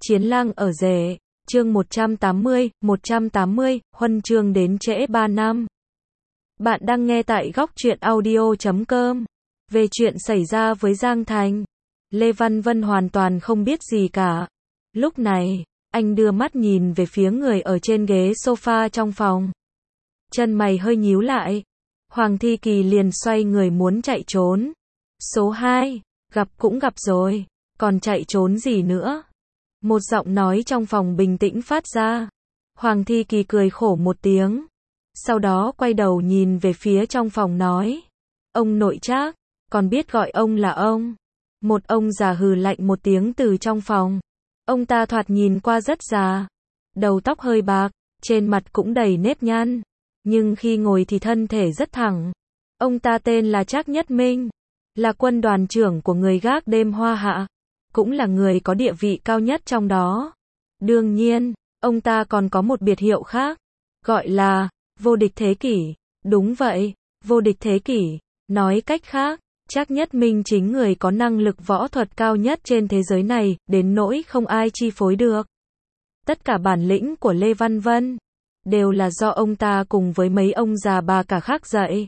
Chiến lang ở rể, chương 180, huân chương đến trễ 3 năm. Bạn đang nghe tại góc truyện audio.com. Về chuyện xảy ra với Giang Thành, Lê Văn Vân hoàn toàn không biết gì cả. Lúc này, anh đưa mắt nhìn về phía người ở trên ghế sofa trong phòng. Chân mày hơi nhíu lại. Hoàng Thi Kỳ liền xoay người muốn chạy trốn. Số 2, gặp cũng gặp rồi, còn chạy trốn gì nữa? Một giọng nói trong phòng bình tĩnh phát ra. Hoàng Thi Kỳ cười khổ một tiếng. Sau đó quay đầu nhìn về phía trong phòng nói. Ông nội Trác, còn biết gọi ông là ông. Một ông già hừ lạnh một tiếng từ trong phòng. Ông ta thoạt nhìn qua rất già. Đầu tóc hơi bạc, trên mặt cũng đầy nếp nhăn. Nhưng khi ngồi thì thân thể rất thẳng. Ông ta tên là Trác Nhất Minh. Là quân đoàn trưởng của người gác đêm Hoa Hạ. Cũng là người có địa vị cao nhất trong đó. Đương nhiên, ông ta còn có một biệt hiệu khác. Gọi là vô địch thế kỷ. Đúng vậy, vô địch thế kỷ. Nói cách khác, Trác Nhất Minh chính người có năng lực võ thuật cao nhất trên thế giới này, đến nỗi không ai chi phối được. Tất cả bản lĩnh của Lê Văn Vân đều là do ông ta cùng với mấy ông già bà cả khác dạy.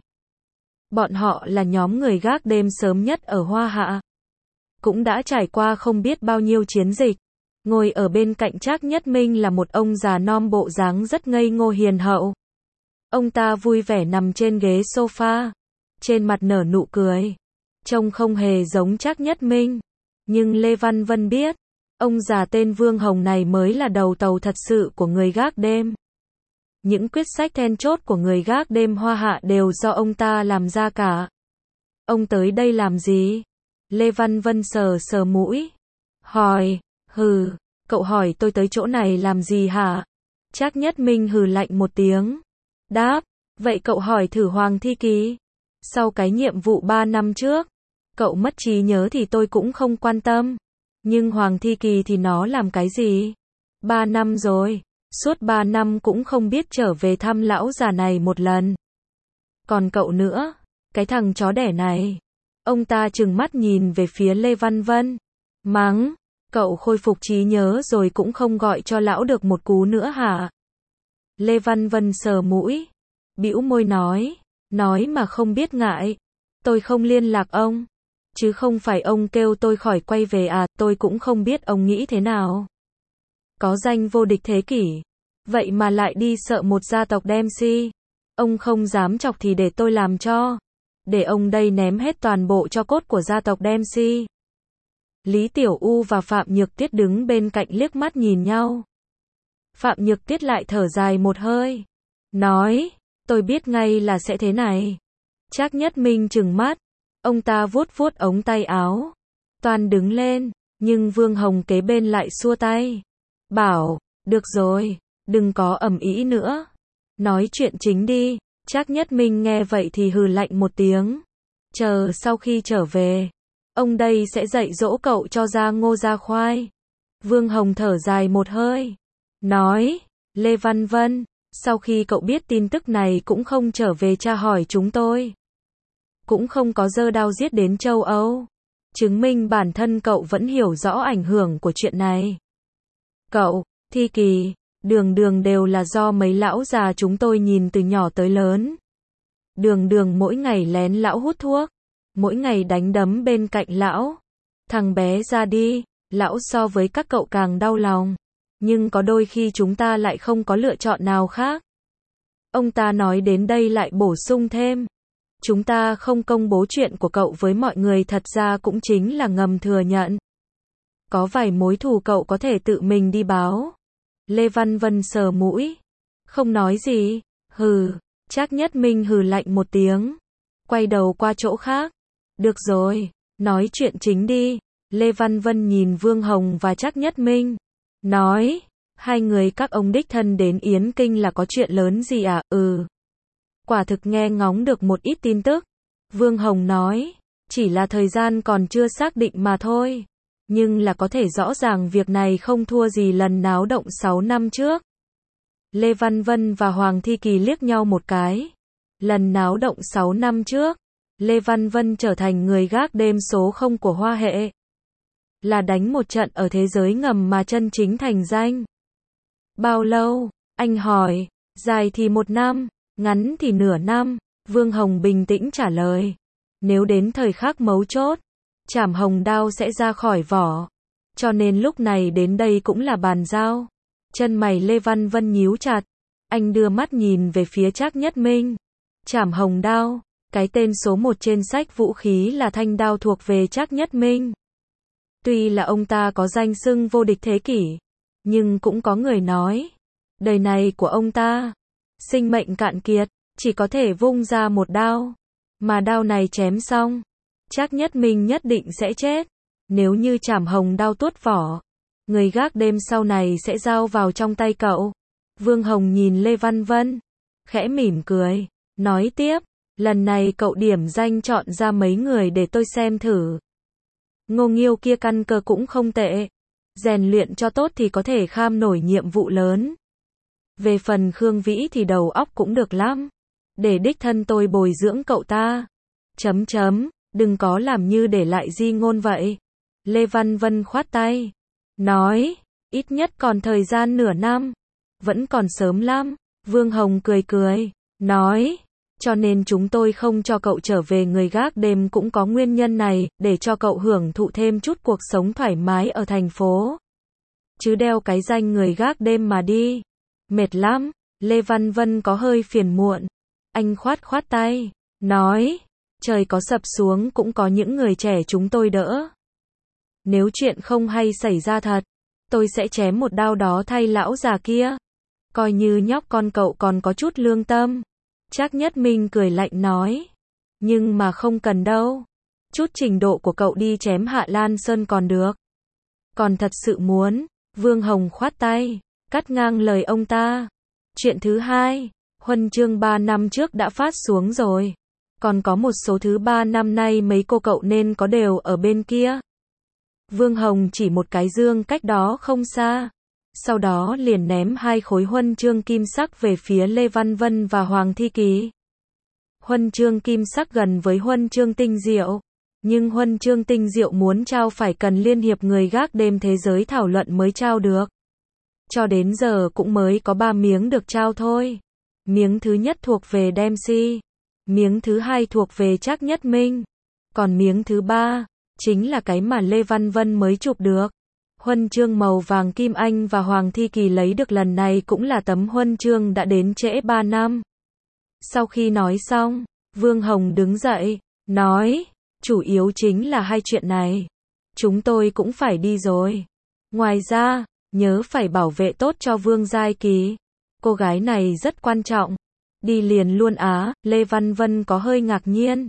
Bọn họ là nhóm người gác đêm sớm nhất ở Hoa Hạ. Cũng đã trải qua không biết bao nhiêu chiến dịch. Ngồi ở bên cạnh Trác Nhất Minh là một ông già non bộ dáng rất ngây ngô hiền hậu. Ông ta vui vẻ nằm trên ghế sofa, trên mặt nở nụ cười. Trông không hề giống Trác Nhất Minh. Nhưng Lê Văn Vân biết, ông già tên Vương Hồng này mới là đầu tàu thật sự của người gác đêm. Những quyết sách then chốt của người gác đêm Hoa Hạ đều do ông ta làm ra cả. Ông tới đây làm gì? Lê Văn Vân sờ sờ mũi. Hỏi, hừ, cậu hỏi tôi tới chỗ này làm gì hả? Trác Nhất Minh hừ lạnh một tiếng. Đáp, vậy cậu hỏi thử Hoàng Thi Kỳ. Sau cái nhiệm vụ 3 năm trước, cậu mất trí nhớ thì tôi cũng không quan tâm. Nhưng Hoàng Thi Kỳ thì nó làm cái gì? 3 năm rồi, suốt 3 năm cũng không biết trở về thăm lão già này một lần. Còn cậu nữa, cái thằng chó đẻ này. Ông ta trừng mắt nhìn về phía Lê Văn Vân. Mắng, cậu khôi phục trí nhớ rồi cũng không gọi cho lão được một cú nữa hả? Lê Văn Vân sờ mũi, bĩu môi nói mà không biết ngại. Tôi không liên lạc ông. Chứ không phải ông kêu tôi khỏi quay về à, tôi cũng không biết ông nghĩ thế nào. Có danh vô địch thế kỷ. Vậy mà lại đi sợ một gia tộc Dempsey. Ông không dám chọc thì để tôi làm cho. Để ông đây ném hết toàn bộ tro cốt của gia tộc Dempsey. Lý Tiểu U và Phạm Nhược Tiết đứng bên cạnh liếc mắt nhìn nhau. Phạm Nhược Tiết lại thở dài một hơi. Nói, tôi biết ngay là sẽ thế này. Trác Nhất Minh trừng mắt. Ông ta vuốt vuốt ống tay áo. Toàn đứng lên, nhưng Vương Hồng kế bên lại xua tay. Bảo, được rồi, đừng có ầm ĩ nữa. Nói chuyện chính đi. Trác Nhất Minh nghe vậy thì hừ lạnh một tiếng. Chờ sau khi trở về, ông đây sẽ dạy dỗ cậu cho ra ngô ra khoai. Vương Hồng thở dài một hơi. Nói, Lê Văn Vân, sau khi cậu biết tin tức này cũng không trở về tra hỏi chúng tôi. Cũng không có giơ đao giết đến châu Âu. Chứng minh bản thân cậu vẫn hiểu rõ ảnh hưởng của chuyện này. Cậu, Thi Kỳ, Đường Đường đều là do mấy lão già chúng tôi nhìn từ nhỏ tới lớn. Đường Đường mỗi ngày lén lão hút thuốc. Mỗi ngày đánh đấm bên cạnh lão. Thằng bé ra đi, lão so với các cậu càng đau lòng. Nhưng có đôi khi chúng ta lại không có lựa chọn nào khác. Ông ta nói đến đây lại bổ sung thêm. Chúng ta không công bố chuyện của cậu với mọi người thật ra cũng chính là ngầm thừa nhận. Có vài mối thù cậu có thể tự mình đi báo. Lê Văn Vân sờ mũi. Không nói gì. Hừ. Trác Nhất Minh hừ lạnh một tiếng. Quay đầu qua chỗ khác. Được rồi. Nói chuyện chính đi. Lê Văn Vân nhìn Vương Hồng và Trác Nhất Minh. Nói. Hai người các ông đích thân đến Yến Kinh là có chuyện lớn gì à? Quả thực nghe ngóng được một ít tin tức. Vương Hồng nói. Chỉ là thời gian còn chưa xác định mà thôi. Nhưng là có thể rõ ràng việc này không thua gì lần náo động 6 năm trước. Lê Văn Vân và Hoàng Thi Kỳ liếc nhau một cái. Lần náo động 6 năm trước, Lê Văn Vân trở thành người gác đêm số 0 của Hoa Hệ. là đánh một trận ở thế giới ngầm mà chân chính thành danh. Bao lâu? Anh hỏi. Dài thì 1 năm, ngắn thì nửa năm. Vương Hồng bình tĩnh trả lời. Nếu đến thời khắc mấu chốt, trảm hồng đao sẽ ra khỏi vỏ. Cho nên lúc này đến đây cũng là bàn giao. Chân mày Lê Văn Vân nhíu chặt. Anh đưa mắt nhìn về phía Trác Nhất Minh. Trảm hồng đao, cái tên số 1 trên sách vũ khí là thanh đao thuộc về Trác Nhất Minh. Tuy là ông ta có danh xưng vô địch thế kỷ, nhưng cũng có người nói, đời này của ông ta, sinh mệnh cạn kiệt, chỉ có thể vung ra một đao. Mà đao này chém xong, Trác Nhất Minh nhất định sẽ chết. Nếu như trảm hồng đao tuốt vỏ, người gác đêm sau này sẽ giao vào trong tay cậu. Vương Hồng nhìn Lê Văn Vân, khẽ mỉm cười, nói tiếp, lần này cậu điểm danh chọn ra mấy người để tôi xem thử. Ngô Nghiêu kia căn cơ cũng không tệ, rèn luyện cho tốt thì có thể kham nổi nhiệm vụ lớn. Về phần Khương Vĩ thì đầu óc cũng được lắm, để đích thân tôi bồi dưỡng cậu ta. Đừng có làm như để lại di ngôn vậy. Lê Văn Vân khoát tay, nói, ít nhất còn thời gian nửa năm, vẫn còn sớm lắm. Vương Hồng cười cười, nói, cho nên chúng tôi không cho cậu trở về người gác đêm cũng có nguyên nhân này, để cho cậu hưởng thụ thêm chút cuộc sống thoải mái ở thành phố. Chứ đeo cái danh người gác đêm mà đi, mệt lắm. Lê Văn Vân có hơi phiền muộn. Anh khoát tay, nói, trời có sập xuống cũng có những người trẻ chúng tôi đỡ. Nếu chuyện không hay xảy ra thật, tôi sẽ chém một đao đó thay lão già kia. Coi như nhóc con cậu còn có chút lương tâm. Trác Nhất Minh cười lạnh nói. Nhưng mà không cần đâu. Chút trình độ của cậu đi chém Hạ Lan Sơn còn được. Còn thật sự muốn, Vương Hồng khoát tay, cắt ngang lời ông ta. Chuyện thứ hai, huân chương 3 năm trước đã phát xuống rồi. Còn có một số thứ 3 năm nay mấy cô cậu nên có đều ở bên kia. Vương Hồng chỉ một cái dương cách đó không xa. Sau đó liền ném 2 khối huân chương kim sắc về phía Lê Văn Vân và Hoàng Thi Kỳ. Huân chương kim sắc gần với huân chương tinh diệu. Nhưng huân chương tinh diệu muốn trao phải cần Liên hiệp người gác đêm thế giới thảo luận mới trao được. Cho đến giờ cũng mới có 3 miếng được trao thôi. Miếng thứ nhất thuộc về Dempsey. Miếng thứ hai thuộc về Trác Nhất Minh. Còn miếng thứ ba, chính là cái mà Lê Văn Vân mới chụp được. Huân chương màu vàng kim anh và Hoàng Thi Kỳ lấy được lần này cũng là tấm huân chương đã đến trễ 3 năm. Sau khi nói xong, Vương Hồng đứng dậy, nói, chủ yếu chính là 2 chuyện này. Chúng tôi cũng phải đi rồi. Ngoài ra, nhớ phải bảo vệ tốt cho Vương Giai Kỳ. Cô gái này rất quan trọng. Đi liền luôn á. Lê Văn Vân có hơi ngạc nhiên.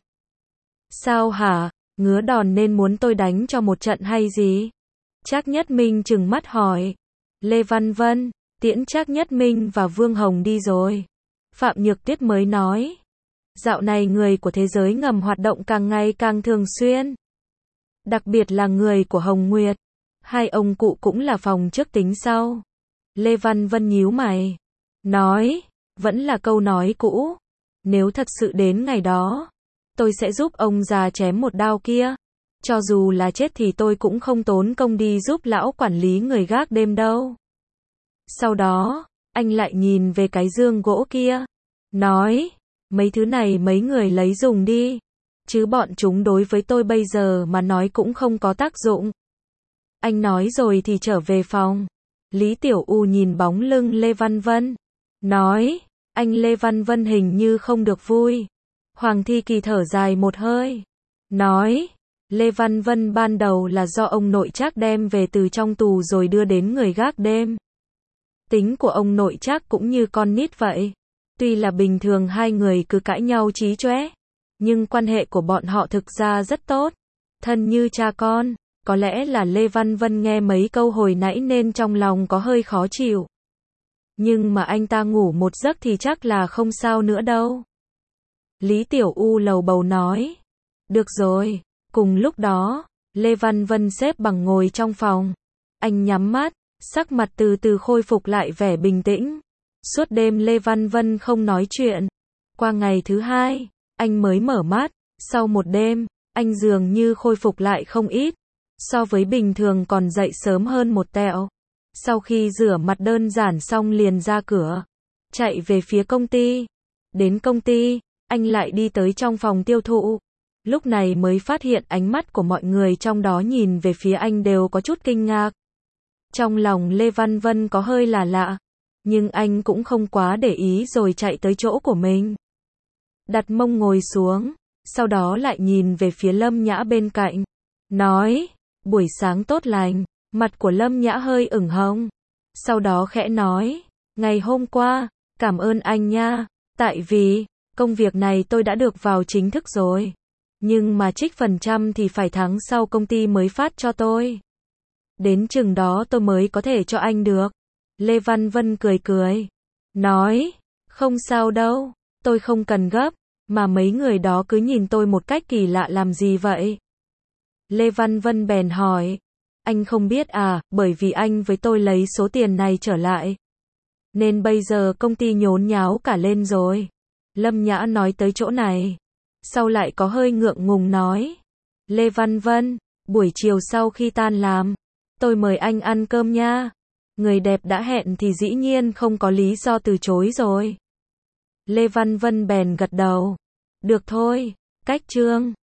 Sao hả? Ngứa đòn nên muốn tôi đánh cho một trận hay gì? Trác Nhất Minh trừng mắt hỏi. Lê Văn Vân, tiễn Trác Nhất Minh và Vương Hồng đi rồi. Phạm Nhược Tuyết mới nói. Dạo này người của thế giới ngầm hoạt động càng ngày càng thường xuyên. Đặc biệt là người của Hồng Nguyệt. 2 ông cụ cũng là phòng trước tính sau. Lê Văn Vân nhíu mày. Nói, vẫn là câu nói cũ. Nếu thật sự đến ngày đó, tôi sẽ giúp ông già chém một đao kia. Cho dù là chết thì tôi cũng không tốn công đi giúp lão quản lý người gác đêm đâu. Sau đó, anh lại nhìn về cái dương gỗ kia. Nói, mấy thứ này mấy người lấy dùng đi. Chứ bọn chúng đối với tôi bây giờ mà nói cũng không có tác dụng. Anh nói rồi thì trở về phòng. Lý Tiểu U nhìn bóng lưng Lê Văn Vân. Nói, anh Lê Văn Vân hình như không được vui. Hoàng Thi Kỳ thở dài một hơi. Nói, Lê Văn Vân ban đầu là do ông nội Trác đem về từ trong tù rồi đưa đến người gác đêm. Tính của ông nội Trác cũng như con nít vậy. Tuy là bình thường 2 người cứ cãi nhau chí chóe, nhưng quan hệ của bọn họ thực ra rất tốt. Thân như cha con. Có lẽ là Lê Văn Vân nghe mấy câu hồi nãy nên trong lòng có hơi khó chịu. Nhưng mà anh ta ngủ một giấc thì chắc là không sao nữa đâu. Lý Tiểu U lầu bầu nói. Được rồi. Cùng lúc đó, Lê Văn Vân xếp bằng ngồi trong phòng. Anh nhắm mắt, sắc mặt từ từ khôi phục lại vẻ bình tĩnh. Suốt đêm Lê Văn Vân không nói chuyện. Qua ngày thứ 2, anh mới mở mắt. Sau một đêm, anh dường như khôi phục lại không ít. so với bình thường còn dậy sớm hơn một tẹo. Sau khi rửa mặt đơn giản xong liền ra cửa, chạy về phía công ty. Đến công ty, anh lại đi tới trong phòng tiêu thụ. Lúc này mới phát hiện ánh mắt của mọi người trong đó nhìn về phía anh đều có chút kinh ngạc. Trong lòng Lê Văn Vân có hơi là lạ, nhưng anh cũng không quá để ý rồi chạy tới chỗ của mình. Đặt mông ngồi xuống, sau đó lại nhìn về phía Lâm Nhã bên cạnh. Nói, buổi sáng tốt lành, mặt của Lâm Nhã hơi ửng hồng. Sau đó khẽ nói, ngày hôm qua, cảm ơn anh nha, tại vì, công việc này tôi đã được vào chính thức rồi. Nhưng mà trích phần trăm thì phải tháng sau công ty mới phát cho tôi. Đến chừng đó tôi mới có thể cho anh được. Lê Văn Vân cười cười, nói, không sao đâu, tôi không cần gấp, mà mấy người đó cứ nhìn tôi một cách kỳ lạ làm gì vậy? Lê Văn Vân bèn hỏi, anh không biết à, bởi vì anh với tôi lấy số tiền này trở lại. Nên bây giờ công ty nhốn nháo cả lên rồi. Lâm Nhã nói tới chỗ này, sau lại có hơi ngượng ngùng nói, Lê Văn Vân, buổi chiều sau khi tan làm, tôi mời anh ăn cơm nha. Người đẹp đã hẹn thì dĩ nhiên không có lý do từ chối rồi. Lê Văn Vân bèn gật đầu, được thôi, cách chương